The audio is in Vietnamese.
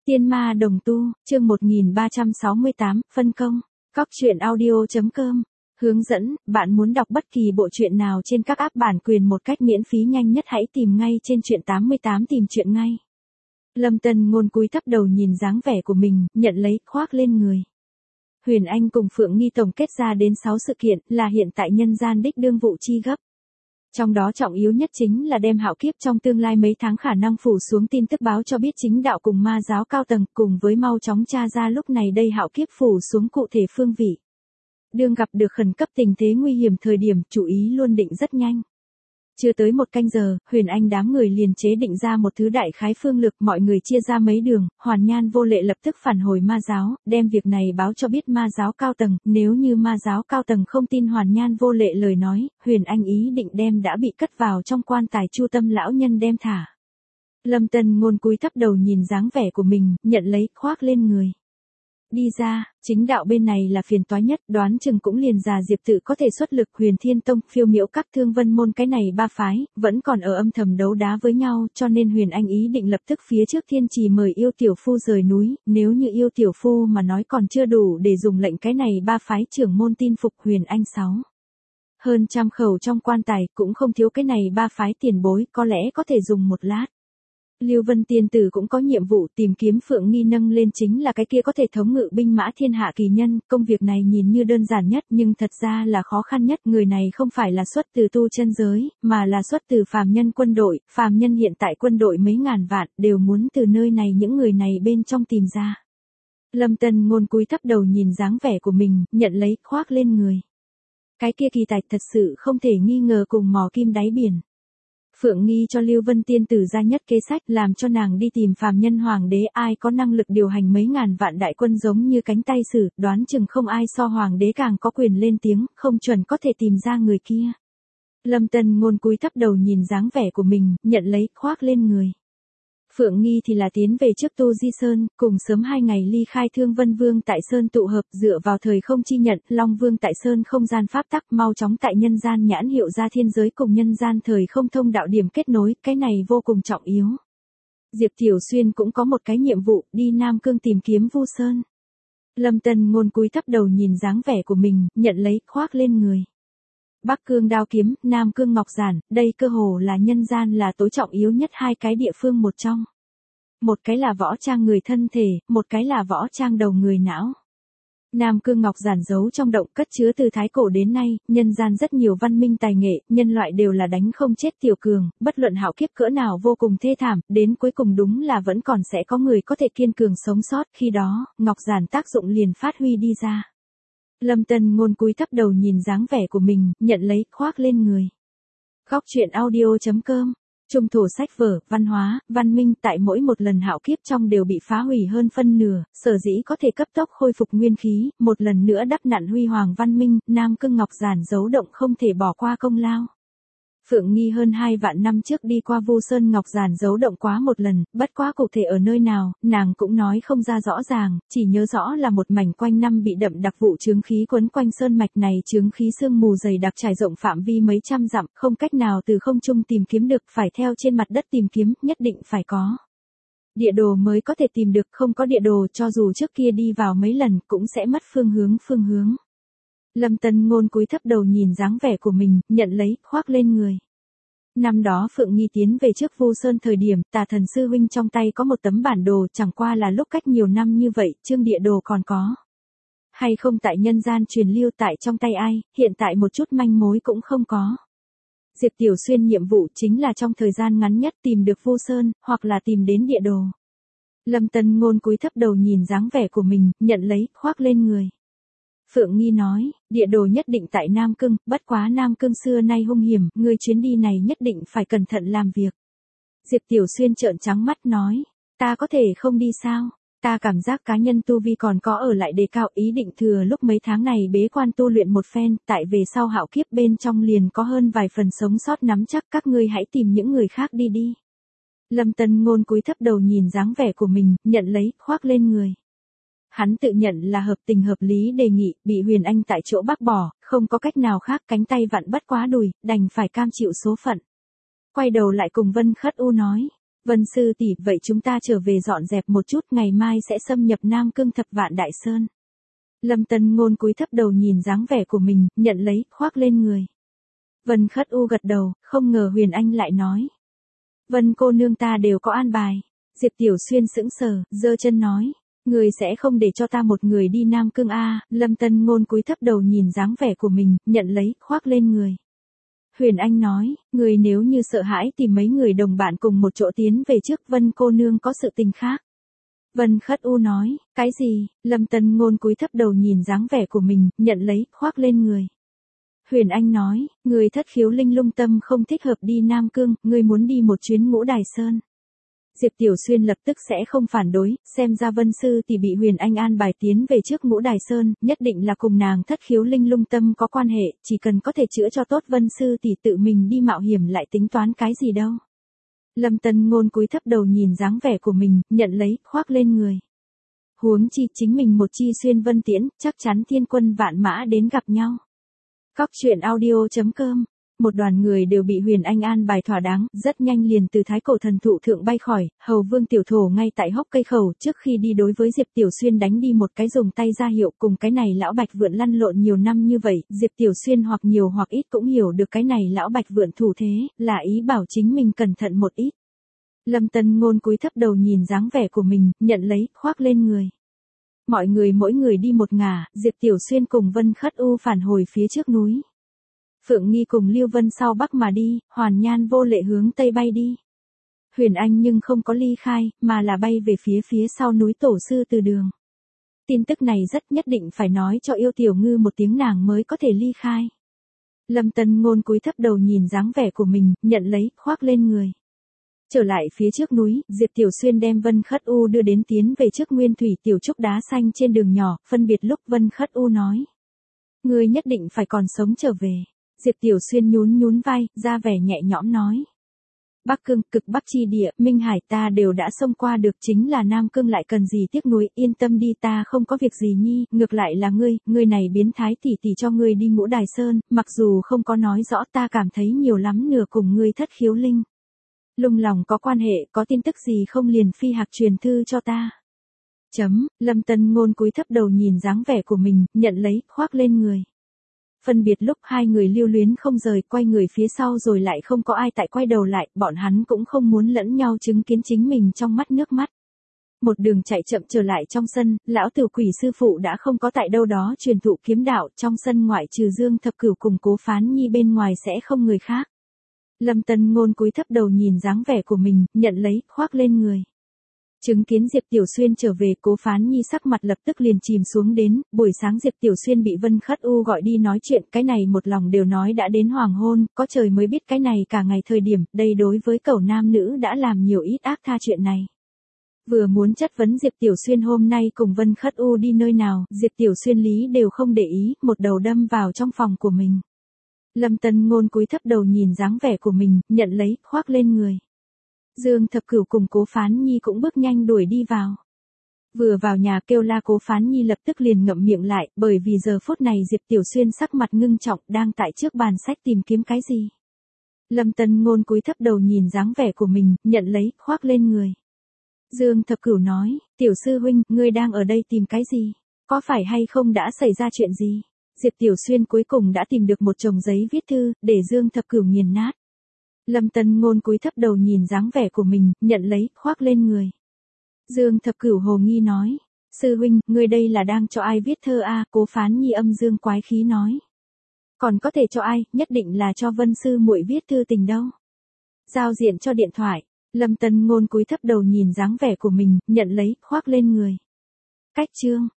Tiên ma đồng tu, chương 1368, phân công. Cóc truyện audio.com. Hướng dẫn, bạn muốn đọc bất kỳ bộ truyện nào trên các app bản quyền một cách miễn phí nhanh nhất hãy tìm ngay trên truyện 88 tìm truyện ngay. Lâm Tân Ngôn cúi thấp đầu nhìn dáng vẻ của mình, nhận lấy, khoác lên người. Huyền Anh cùng Phượng Nghi tổng kết ra đến 6 sự kiện là hiện tại nhân gian đích đương vụ chi gấp. Trong đó trọng yếu nhất chính là đem hạo kiếp trong tương lai mấy tháng khả năng phủ xuống tin tức báo cho biết chính đạo cùng ma giáo cao tầng cùng với mau chóng tra ra lúc này đây hạo kiếp phủ xuống cụ thể phương vị. Đương gặp được khẩn cấp tình thế nguy hiểm thời điểm chú ý luôn định rất nhanh. Chưa tới một canh giờ, Huyền Anh đám người liền chế định ra một thứ đại khái phương lược mọi người chia ra mấy đường, Hoàn Nhan Vô Lệ lập tức phản hồi ma giáo, đem việc này báo cho biết ma giáo cao tầng, nếu như ma giáo cao tầng không tin Hoàn Nhan Vô Lệ lời nói, Huyền Anh ý định đem đã bị cất vào trong quan tài Chu Tâm lão nhân đem thả. Lâm Tân Ngôn cúi thấp đầu nhìn dáng vẻ của mình, nhận lấy, khoác lên người. Đi ra, chính đạo bên này là phiền toái nhất, đoán chừng cũng liền già Diệp Tự có thể xuất lực, Huyền Thiên Tông, Phiêu Miễu các Thương Vân môn cái này ba phái, vẫn còn ở âm thầm đấu đá với nhau, cho nên Huyền Anh ý định lập tức phía trước Thiên Trì mời Yêu Tiểu Phu rời núi, nếu như Yêu Tiểu Phu mà nói còn chưa đủ để dùng lệnh cái này ba phái trưởng môn tin phục Huyền Anh 6. Hơn trăm khẩu trong quan tài, cũng không thiếu cái này ba phái tiền bối, có lẽ có thể dùng một lát. Lưu Vân Tiên Tử cũng có nhiệm vụ tìm kiếm Phượng Nghi nâng lên chính là cái kia có thể thống ngự binh mã thiên hạ kỳ nhân, công việc này nhìn như đơn giản nhất nhưng thật ra là khó khăn nhất, người này không phải là xuất từ tu chân giới, mà là xuất từ phàm nhân quân đội, phàm nhân hiện tại quân đội mấy ngàn vạn, đều muốn từ nơi này những người này bên trong tìm ra. Lâm Tân Ngôn cúi thấp đầu nhìn dáng vẻ của mình, nhận lấy, khoác lên người. Cái kia kỳ tài thật sự không thể nghi ngờ cùng mò kim đáy biển. Phượng Nghi cho Lưu Vân Tiên Tử ra nhất kế sách làm cho nàng đi tìm phàm nhân hoàng đế, ai có năng lực điều hành mấy ngàn vạn đại quân giống như cánh tay sử, đoán chừng không ai so hoàng đế càng có quyền lên tiếng, không chuẩn có thể tìm ra người kia. Lâm Tân Ngôn cúi thấp đầu nhìn dáng vẻ của mình, nhận lấy, khoác lên người. Phượng Nghi thì là tiến về trước Tu Di Sơn, cùng sớm 2 ngày ly khai Thương Vân Vương tại Sơn tụ hợp, dựa vào thời không chi nhận, Long Vương tại Sơn không gian pháp tắc, mau chóng tại nhân gian nhãn hiệu ra thiên giới cùng nhân gian thời không thông đạo điểm kết nối, cái này vô cùng trọng yếu. Diệp Tiểu Xuyên cũng có một cái nhiệm vụ, đi Nam Cương tìm kiếm Vu Sơn. Lâm Tân Ngôn cúi thấp đầu nhìn dáng vẻ của mình, nhận lấy, khoác lên người. Bắc Cương đao kiếm, Nam Cương ngọc giản, đây cơ hồ là nhân gian là tối trọng yếu nhất hai cái địa phương một trong. Một cái là võ trang người thân thể, một cái là võ trang đầu người não. Nam Cương ngọc giản giấu trong động cất chứa từ thái cổ đến nay, nhân gian rất nhiều văn minh tài nghệ, nhân loại đều là đánh không chết tiểu cường, bất luận hạo kiếp cỡ nào vô cùng thê thảm, đến cuối cùng đúng là vẫn còn sẽ có người có thể kiên cường sống sót, khi đó, ngọc giản tác dụng liền phát huy đi ra. Lâm Tân Ngôn cúi thấp đầu nhìn dáng vẻ của mình, nhận lấy, khoác lên người. Cóc truyện audio.com. Trung thổ sách vở, văn hóa, văn minh tại mỗi một lần hạo kiếp trong đều bị phá hủy hơn phân nửa, sở dĩ có thể cấp tốc khôi phục nguyên khí, một lần nữa đắp nặn huy hoàng văn minh, Nam Cương ngọc giản giấu động không thể bỏ qua công lao. Phượng Nghi hơn 2 vạn năm trước đi qua Vu Sơn ngọc giản giấu động quá một lần, bất quá cụ thể ở nơi nào, nàng cũng nói không ra rõ ràng, chỉ nhớ rõ là một mảnh quanh năm bị đậm đặc vụ chướng khí quấn quanh sơn mạch này, chướng khí sương mù dày đặc trải rộng phạm vi mấy trăm dặm, không cách nào từ không trung tìm kiếm được, phải theo trên mặt đất tìm kiếm, nhất định phải có địa đồ mới có thể tìm được, không có địa đồ cho dù trước kia đi vào mấy lần cũng sẽ mất phương hướng. Lâm Tân Ngôn cúi thấp đầu nhìn dáng vẻ của mình, nhận lấy, khoác lên người. Năm đó Phượng Nghi tiến về trước Vu Sơn thời điểm, Tà Thần sư huynh trong tay có một tấm bản đồ, chẳng qua là lúc cách nhiều năm như vậy, chương địa đồ còn có hay không tại nhân gian truyền lưu tại trong tay ai, hiện tại một chút manh mối cũng không có. Diệp Tiểu Xuyên nhiệm vụ chính là trong thời gian ngắn nhất tìm được Vu Sơn, hoặc là tìm đến địa đồ. Lâm Tân Ngôn cúi thấp đầu nhìn dáng vẻ của mình, nhận lấy, khoác lên người. Phượng Nghi nói, địa đồ nhất định tại Nam Cương, bất quá Nam Cương xưa nay hung hiểm, người chuyến đi này nhất định phải cẩn thận làm việc. Diệp Tiểu Xuyên trợn trắng mắt nói, ta có thể không đi sao, ta cảm giác cá nhân tu vi còn có ở lại đề cao, ý định thừa lúc mấy tháng này bế quan tu luyện một phen, tại về sau hạo kiếp bên trong liền có hơn vài phần sống sót nắm chắc, các ngươi hãy tìm những người khác đi. Lâm Tân Ngôn cúi thấp đầu nhìn dáng vẻ của mình, nhận lấy, khoác lên người. Hắn tự nhận là hợp tình hợp lý đề nghị, bị Huyền Anh tại chỗ bác bỏ, không có cách nào khác, cánh tay vặn bất quá đùi, đành phải cam chịu số phận. Quay đầu lại cùng Vân Khất U nói, Vân sư tỷ, vậy chúng ta trở về dọn dẹp một chút, ngày mai sẽ xâm nhập Nam Cương Thập Vạn Đại Sơn. Lâm Tân Ngôn cúi thấp đầu nhìn dáng vẻ của mình, nhận lấy, khoác lên người. Vân Khất U gật đầu, không ngờ Huyền Anh lại nói. Vân cô nương ta đều có an bài. Diệp Tiểu Xuyên sững sờ, giơ chân nói. Người sẽ không để cho ta một người đi Nam Cương a? Lâm Tân Ngôn cúi thấp đầu nhìn dáng vẻ của mình, nhận lấy, khoác lên người. Huyền Anh nói, người nếu như sợ hãi tìm mấy người đồng bạn cùng một chỗ tiến về trước, Vân cô nương có sự tình khác. Vân Khất U nói, cái gì? Lâm Tân Ngôn cúi thấp đầu nhìn dáng vẻ của mình, nhận lấy, khoác lên người. Huyền Anh nói, người thất khiếu linh lung tâm không thích hợp đi Nam Cương, người muốn đi một chuyến Ngũ Đài Sơn. Diệp Tiểu Xuyên lập tức sẽ không phản đối, xem ra Vân sư thì bị Huyền Anh an bài tiến về trước Ngũ Đài Sơn, nhất định là cùng nàng thất khiếu linh lung tâm có quan hệ, chỉ cần có thể chữa cho tốt Vân sư thì tự mình đi mạo hiểm lại tính toán cái gì đâu. Lâm Tân Ngôn cúi thấp đầu nhìn dáng vẻ của mình, nhận lấy, khoác lên người. Huống chi chính mình một chi xuyên vân tiễn, chắc chắn thiên quân vạn mã đến gặp nhau. Cóc truyện audio.com. Một đoàn người đều bị Huyền Anh an bài thỏa đáng, rất nhanh liền từ Thái Cổ Thần Thụ thượng bay khỏi, Hầu Vương Tiểu Thổ ngay tại hốc cây khẩu, trước khi đi đối với Diệp Tiểu Xuyên đánh đi một cái dùng tay ra hiệu, cùng cái này lão Bạch Vượn lăn lộn nhiều năm như vậy, Diệp Tiểu Xuyên hoặc nhiều hoặc ít cũng hiểu được cái này lão Bạch Vượn thủ thế, là ý bảo chính mình cẩn thận một ít. Lâm Tân Ngôn cúi thấp đầu nhìn dáng vẻ của mình, nhận lấy, khoác lên người. Mọi người mỗi người đi một ngả, Diệp Tiểu Xuyên cùng Vân Khất U phản hồi phía trước núi. Phượng Nghi cùng Lưu Vân sau bắc mà đi, Hoàn Nhan vô lệ hướng tây bay đi. Huyền Anh nhưng không có ly khai, mà là bay về phía sau núi Tổ Sư Từ Đường. Tin tức này rất nhất định phải nói cho Yêu Tiểu Ngư một tiếng nàng mới có thể ly khai. Lâm Tân Ngôn cúi thấp đầu nhìn dáng vẻ của mình, nhận lấy, khoác lên người. Trở lại phía trước núi, Diệp Tiểu Xuyên đem Vân Khất U đưa đến tiến về trước Nguyên Thủy Tiểu Trúc đá xanh trên đường nhỏ, phân biệt lúc Vân Khất U nói. Ngươi nhất định phải còn sống trở về. Diệp Tiểu Xuyên nhún vai, ra vẻ nhẹ nhõm nói. Bắc Cương, cực Bắc chi địa, Minh Hải ta đều đã xông qua được, chính là Nam Cương lại cần gì tiếc nuối, yên tâm đi, ta không có việc gì nhi, ngược lại là ngươi này biến thái tỷ tỷ cho ngươi đi Ngũ Đài Sơn, mặc dù không có nói rõ, ta cảm thấy nhiều lắm nửa cùng ngươi thất khiếu linh lung lòng có quan hệ, có tin tức gì không liền phi hạc truyền thư cho ta. Lâm Tân Ngôn cúi thấp đầu nhìn dáng vẻ của mình, nhận lấy, khoác lên người. Phân biệt lúc hai người lưu luyến không rời, quay người phía sau rồi lại không có ai tại quay đầu lại, bọn hắn cũng không muốn lẫn nhau chứng kiến chính mình trong mắt nước mắt. Một đường chạy chậm trở lại trong sân, lão Tử Quỷ sư phụ đã không có tại đâu đó truyền thụ kiếm đạo, trong sân ngoại trừ Dương Thập Cửu cùng Cố Phán Nhi bên ngoài sẽ không người khác. Lâm Tân Ngôn cúi thấp đầu nhìn dáng vẻ của mình, nhận lấy, khoác lên người. Chứng kiến Diệp Tiểu Xuyên trở về, Cố Phán Nhi sắc mặt lập tức liền chìm xuống đến, buổi sáng Diệp Tiểu Xuyên bị Vân Khất U gọi đi nói chuyện, cái này một lòng đều nói đã đến hoàng hôn, có trời mới biết cái này cả ngày thời điểm, đây đối với cẩu nam nữ đã làm nhiều ít ác tha chuyện này. Vừa muốn chất vấn Diệp Tiểu Xuyên hôm nay cùng Vân Khất U đi nơi nào, Diệp Tiểu Xuyên lý đều không để ý, một đầu đâm vào trong phòng của mình. Lâm Tân Ngôn cúi thấp đầu nhìn dáng vẻ của mình, nhận lấy, khoác lên người. Dương Thập Cửu cùng Cố Phán Nhi cũng bước nhanh đuổi đi vào. Vừa vào nhà kêu la Cố Phán Nhi lập tức liền ngậm miệng lại, bởi vì giờ phút này Diệp Tiểu Xuyên sắc mặt ngưng trọng đang tại trước bàn sách tìm kiếm cái gì. Lâm Tân Ngôn cúi thấp đầu nhìn dáng vẻ của mình, nhận lấy, khoác lên người. Dương Thập Cửu nói, Tiểu sư huynh, ngươi đang ở đây tìm cái gì? Có phải hay không đã xảy ra chuyện gì? Diệp Tiểu Xuyên cuối cùng đã tìm được một chồng giấy viết thư, để Dương Thập Cửu nghiền nát. Lâm Tân Ngôn cúi thấp đầu nhìn dáng vẻ của mình, nhận lấy, khoác lên người. Dương Thập Cửu hồ nghi nói, sư huynh, ngươi đây là đang cho ai viết thơ a? Cố Phán Nhi âm dương quái khí nói. Còn có thể cho ai, nhất định là cho Vân sư muội viết thư tình đâu. Giao diện cho điện thoại. Lâm Tân Ngôn cúi thấp đầu nhìn dáng vẻ của mình, nhận lấy, khoác lên người. Cách chương